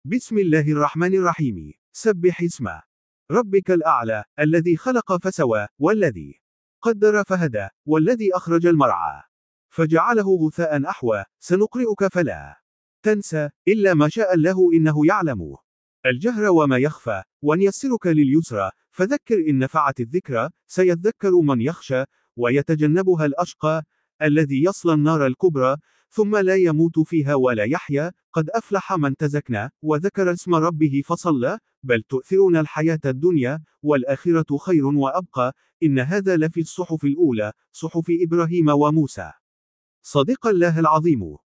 بسم الله الرحمن الرحيم. سبح اسم ربك الأعلى، الذي خلق فسوى، والذي قدر فهدى، والذي أخرج المرعى فجعله غثاء أحوى. سنقرئك فلا تنسى إلا ما شاء الله إنه يعلم الجهر وما يخفى، ونيسرك لليسرى، فذكر إن نفعت الذكرى. سيذكر من يخشى ويتجنبها الأشقى الذي يصلى النار الكبرى ثم لا يموت فيها ولا يحيا. قد أفلح من تزكى وذكر اسم ربه فصلى. بل تؤثرون الحياة الدنيا والآخرة خير وأبقى. إن هذا لفي الصحف الأولى، صحف إبراهيم وموسى. صدق الله العظيم.